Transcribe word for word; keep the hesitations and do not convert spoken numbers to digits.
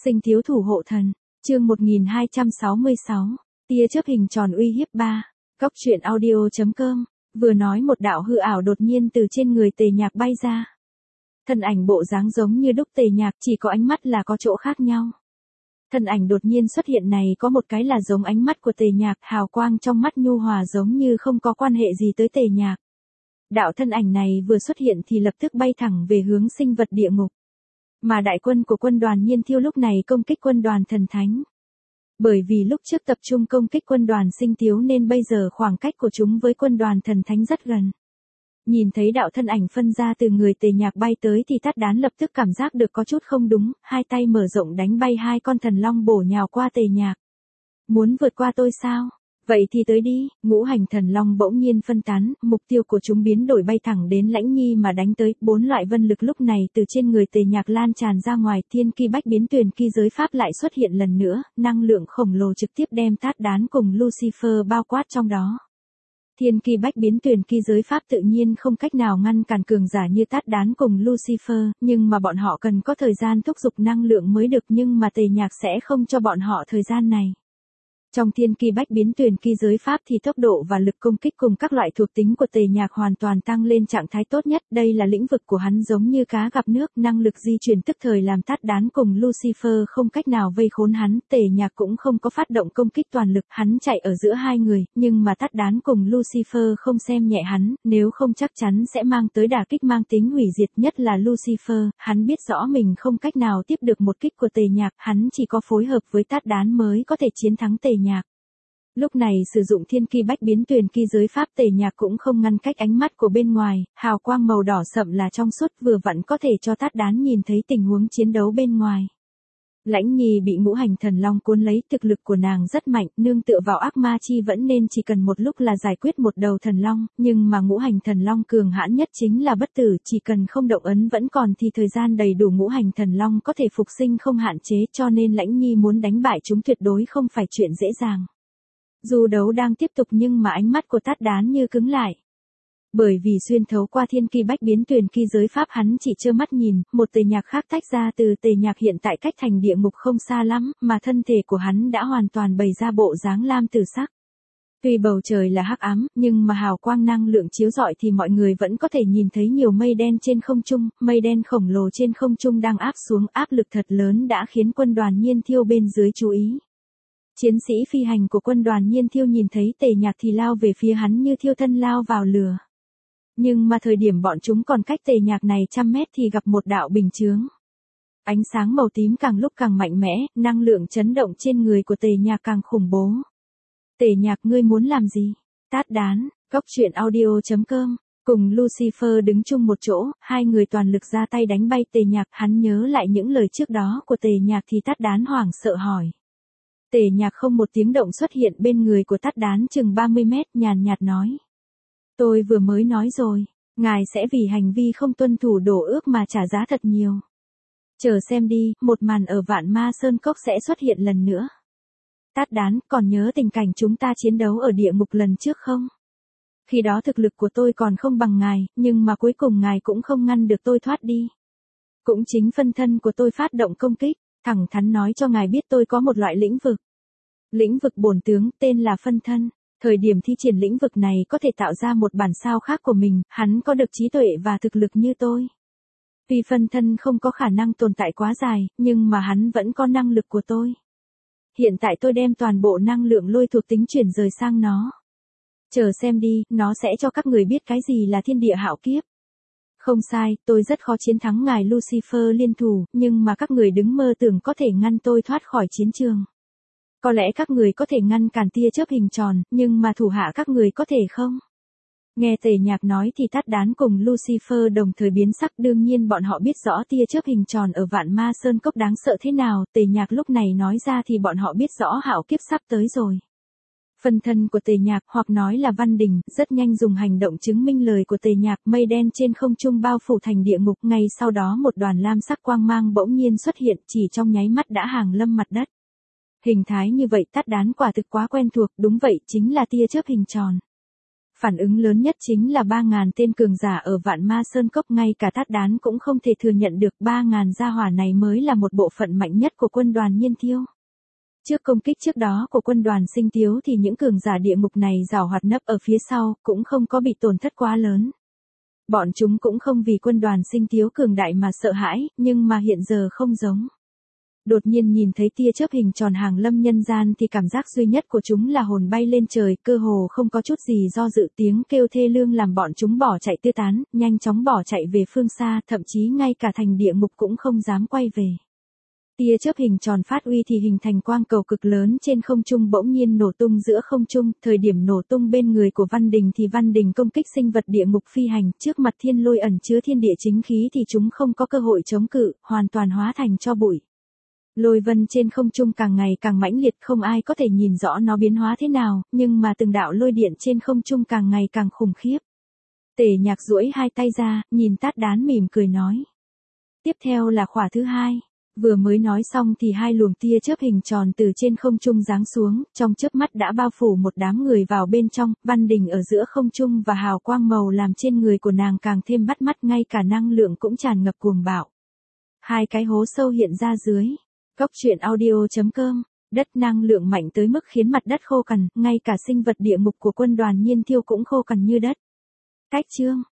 Sinh thiếu thủ hộ thần, chương một nghìn hai trăm sáu mươi sáu, tia chớp hình tròn uy hiếp ba, góc truyện audio.com, vừa nói một đạo hư ảo đột nhiên từ trên người Tề Nhạc bay ra. Thân ảnh bộ dáng giống như đúc Tề Nhạc, chỉ có ánh mắt là có chỗ khác nhau. Thân ảnh đột nhiên xuất hiện này có một cái là giống ánh mắt của Tề Nhạc, hào quang trong mắt nhu hòa giống như không có quan hệ gì tới Tề Nhạc. Đạo thân ảnh này vừa xuất hiện thì lập tức bay thẳng về hướng sinh vật địa ngục. Mà đại quân của quân đoàn Nhiên Thiêu lúc này công kích quân đoàn Thần Thánh. Bởi vì lúc trước tập trung công kích quân đoàn Sinh Tiếu nên bây giờ khoảng cách của chúng với quân đoàn Thần Thánh rất gần. Nhìn thấy đạo thân ảnh phân ra từ người Tề Nhạc bay tới thì Tát Đán lập tức cảm giác được có chút không đúng, hai tay mở rộng đánh bay hai con thần long bổ nhào qua Tề Nhạc. Muốn vượt qua tôi sao? Vậy thì tới đi, ngũ hành thần long bỗng nhiên phân tán, mục tiêu của chúng biến đổi bay thẳng đến Lãnh Nhi mà đánh tới, bốn loại vân lực lúc này từ trên người Tề Nhạc lan tràn ra ngoài, thiên ki bách biến tuyền ki giới pháp lại xuất hiện lần nữa, năng lượng khổng lồ trực tiếp đem Tát Đán cùng Lucifer bao quát trong đó. Thiên ki bách biến tuyền ki giới pháp tự nhiên không cách nào ngăn cản cường giả như Tát Đán cùng Lucifer, nhưng mà bọn họ cần có thời gian thúc giục năng lượng mới được, nhưng mà Tề Nhạc sẽ không cho bọn họ thời gian này. Trong thiên ki bách biến tuyền ki giới pháp thì tốc độ và lực công kích cùng các loại thuộc tính của Tề Nhạc hoàn toàn tăng lên trạng thái tốt nhất, đây là lĩnh vực của hắn giống như cá gặp nước, năng lực di chuyển tức thời làm Tát Đán cùng Lucifer không cách nào vây khốn hắn, Tề Nhạc cũng không có phát động công kích toàn lực, hắn chạy ở giữa hai người, nhưng mà Tát Đán cùng Lucifer không xem nhẹ hắn, nếu không chắc chắn sẽ mang tới đả kích mang tính hủy diệt, nhất là Lucifer, hắn biết rõ mình không cách nào tiếp được một kích của Tề Nhạc, hắn chỉ có phối hợp với Tát Đán mới có thể chiến thắng Tề Nhạc. Lúc này sử dụng thiên ki bách biến tuyền ki giới pháp, Tề Nhạc cũng không ngăn cách ánh mắt của bên ngoài, hào quang màu đỏ sậm là trong suốt vừa vặn có thể cho Tát Đán nhìn thấy tình huống chiến đấu bên ngoài. Lãnh Nhi bị ngũ hành thần long cuốn lấy, thực lực của nàng rất mạnh, nương tựa vào ác ma chi vẫn nên chỉ cần một lúc là giải quyết một đầu thần long, nhưng mà ngũ hành thần long cường hãn nhất chính là bất tử, chỉ cần không động ấn vẫn còn thì thời gian đầy đủ ngũ hành thần long có thể phục sinh không hạn chế, cho nên Lãnh Nhi muốn đánh bại chúng tuyệt đối không phải chuyện dễ dàng. Dù đấu đang tiếp tục nhưng mà ánh mắt của Tát Đán như cứng lại. Bởi vì xuyên thấu qua thiên ki bách biến tuyền ki giới pháp hắn chỉ trơ mắt nhìn, một Tề Nhạc khác tách ra từ Tề Nhạc hiện tại cách thành địa ngục không xa lắm, mà thân thể của hắn đã hoàn toàn bày ra bộ dáng lam tử sắc. Tuy bầu trời là hắc ám, nhưng mà hào quang năng lượng chiếu rọi thì mọi người vẫn có thể nhìn thấy nhiều mây đen trên không trung, mây đen khổng lồ trên không trung đang áp xuống, áp lực thật lớn đã khiến quân đoàn Nhiên Thiêu bên dưới chú ý. Chiến sĩ phi hành của quân đoàn Nhiên Thiêu nhìn thấy Tề Nhạc thì lao về phía hắn như thiêu thân lao vào lửa. Nhưng mà thời điểm bọn chúng còn cách Tề Nhạc này trăm mét thì gặp một đạo bình chướng. Ánh sáng màu tím càng lúc càng mạnh mẽ, năng lượng chấn động trên người của Tề Nhạc càng khủng bố. Tề Nhạc, ngươi muốn làm gì? Tát Đán, góc truyện audio.com, cùng Lucifer đứng chung một chỗ, hai người toàn lực ra tay đánh bay Tề Nhạc, hắn nhớ lại những lời trước đó của Tề Nhạc thì Tát Đán hoảng sợ hỏi. Tề Nhạc không một tiếng động xuất hiện bên người của Tát Đán chừng ba mươi mét, nhàn nhạt nói. Tôi vừa mới nói rồi, ngài sẽ vì hành vi không tuân thủ đổ ước mà trả giá thật nhiều. Chờ xem đi, một màn ở Vạn Ma Sơn Cốc sẽ xuất hiện lần nữa. Tát Đán, còn nhớ tình cảnh chúng ta chiến đấu ở địa ngục lần trước không? Khi đó thực lực của tôi còn không bằng ngài, nhưng mà cuối cùng ngài cũng không ngăn được tôi thoát đi. Cũng chính phân thân của tôi phát động công kích. Thẳng thắn nói cho ngài biết tôi có một loại lĩnh vực. Lĩnh vực bổn tướng, tên là phân thân. Thời điểm thi triển lĩnh vực này có thể tạo ra một bản sao khác của mình, hắn có được trí tuệ và thực lực như tôi. Vì phân thân không có khả năng tồn tại quá dài, nhưng mà hắn vẫn có năng lực của tôi. Hiện tại tôi đem toàn bộ năng lượng lôi thuộc tính chuyển rời sang nó. Chờ xem đi, nó sẽ cho các người biết cái gì là thiên địa hạo kiếp. Không sai, tôi rất khó chiến thắng ngài Lucifer liên thủ, nhưng mà các người đứng mơ tưởng có thể ngăn tôi thoát khỏi chiến trường. Có lẽ các người có thể ngăn cản tia chớp hình tròn, nhưng mà thủ hạ các người có thể không? Nghe Tề Nhạc nói thì Tát Đán cùng Lucifer đồng thời biến sắc, đương nhiên bọn họ biết rõ tia chớp hình tròn ở Vạn Ma Sơn Cốc đáng sợ thế nào, Tề Nhạc lúc này nói ra thì bọn họ biết rõ hạo kiếp sắp tới rồi. Phân thân của Tề Nhạc, hoặc nói là Văn Đình, rất nhanh dùng hành động chứng minh lời của Tề Nhạc, mây đen trên không trung bao phủ thành địa ngục, ngay sau đó một đoàn lam sắc quang mang bỗng nhiên xuất hiện, chỉ trong nháy mắt đã hàng lâm mặt đất. Hình thái như vậy Tát Đán quả thực quá quen thuộc, đúng vậy, chính là tia chớp hình tròn. Phản ứng lớn nhất chính là ba ngàn tên cường giả ở Vạn Ma Sơn Cốc, ngay cả Tát Đán cũng không thể thừa nhận được ba ngàn gia hỏa này mới là một bộ phận mạnh nhất của quân đoàn Nhiên Thiêu. Trước công kích trước đó của quân đoàn Sinh Tiếu thì những cường giả địa ngục này giảo hoạt nấp ở phía sau, cũng không có bị tổn thất quá lớn. Bọn chúng cũng không vì quân đoàn Sinh Tiếu cường đại mà sợ hãi, nhưng mà hiện giờ không giống. Đột nhiên nhìn thấy tia chớp hình tròn hàng lâm nhân gian thì cảm giác duy nhất của chúng là hồn bay lên trời, cơ hồ không có chút gì do dự, tiếng kêu thê lương làm bọn chúng bỏ chạy tứ tán, nhanh chóng bỏ chạy về phương xa, thậm chí ngay cả thành địa ngục cũng không dám quay về. Tia chớp hình tròn phát uy thì hình thành quang cầu cực lớn trên không trung bỗng nhiên nổ tung giữa không trung, thời điểm nổ tung bên người của Văn Đình thì Văn Đình công kích sinh vật địa ngục phi hành, trước mặt thiên lôi ẩn chứa thiên địa chính khí thì chúng không có cơ hội chống cự, hoàn toàn hóa thành tro bụi. Lôi vân trên không trung càng ngày càng mãnh liệt, không ai có thể nhìn rõ nó biến hóa thế nào, nhưng mà từng đạo lôi điện trên không trung càng ngày càng khủng khiếp. Tề Nhạc duỗi hai tay ra, nhìn Tát Đán mỉm cười nói. Tiếp theo là khỏa thứ hai. Vừa mới nói xong thì hai luồng tia chớp hình tròn từ trên không trung giáng xuống, trong chớp mắt đã bao phủ một đám người vào bên trong, Văn Đình ở giữa không trung và hào quang màu làm trên người của nàng càng thêm bắt mắt, ngay cả năng lượng cũng tràn ngập cuồng bạo. Hai cái hố sâu hiện ra dưới. Cốc truyện audio chấm com, đất năng lượng mạnh tới mức khiến mặt đất khô cằn, ngay cả sinh vật địa ngục của quân đoàn Nhiên Thiêu cũng khô cằn như đất. Cách chương